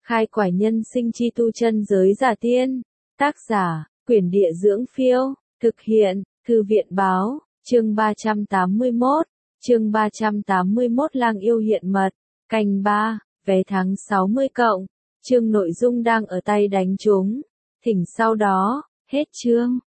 Khai quải nhân sinh chi tu chân giới giả tiên. Tác giả, Quyển Địa Dưỡng Phiêu. Thực hiện, Thư viện Báo. Chương 381. Chương 381 Lang yêu hiện mật. Canh 3, vé tháng 60 cộng. Chương nội dung đang ở tay đánh trúng. Thỉnh sau đó, hết chương.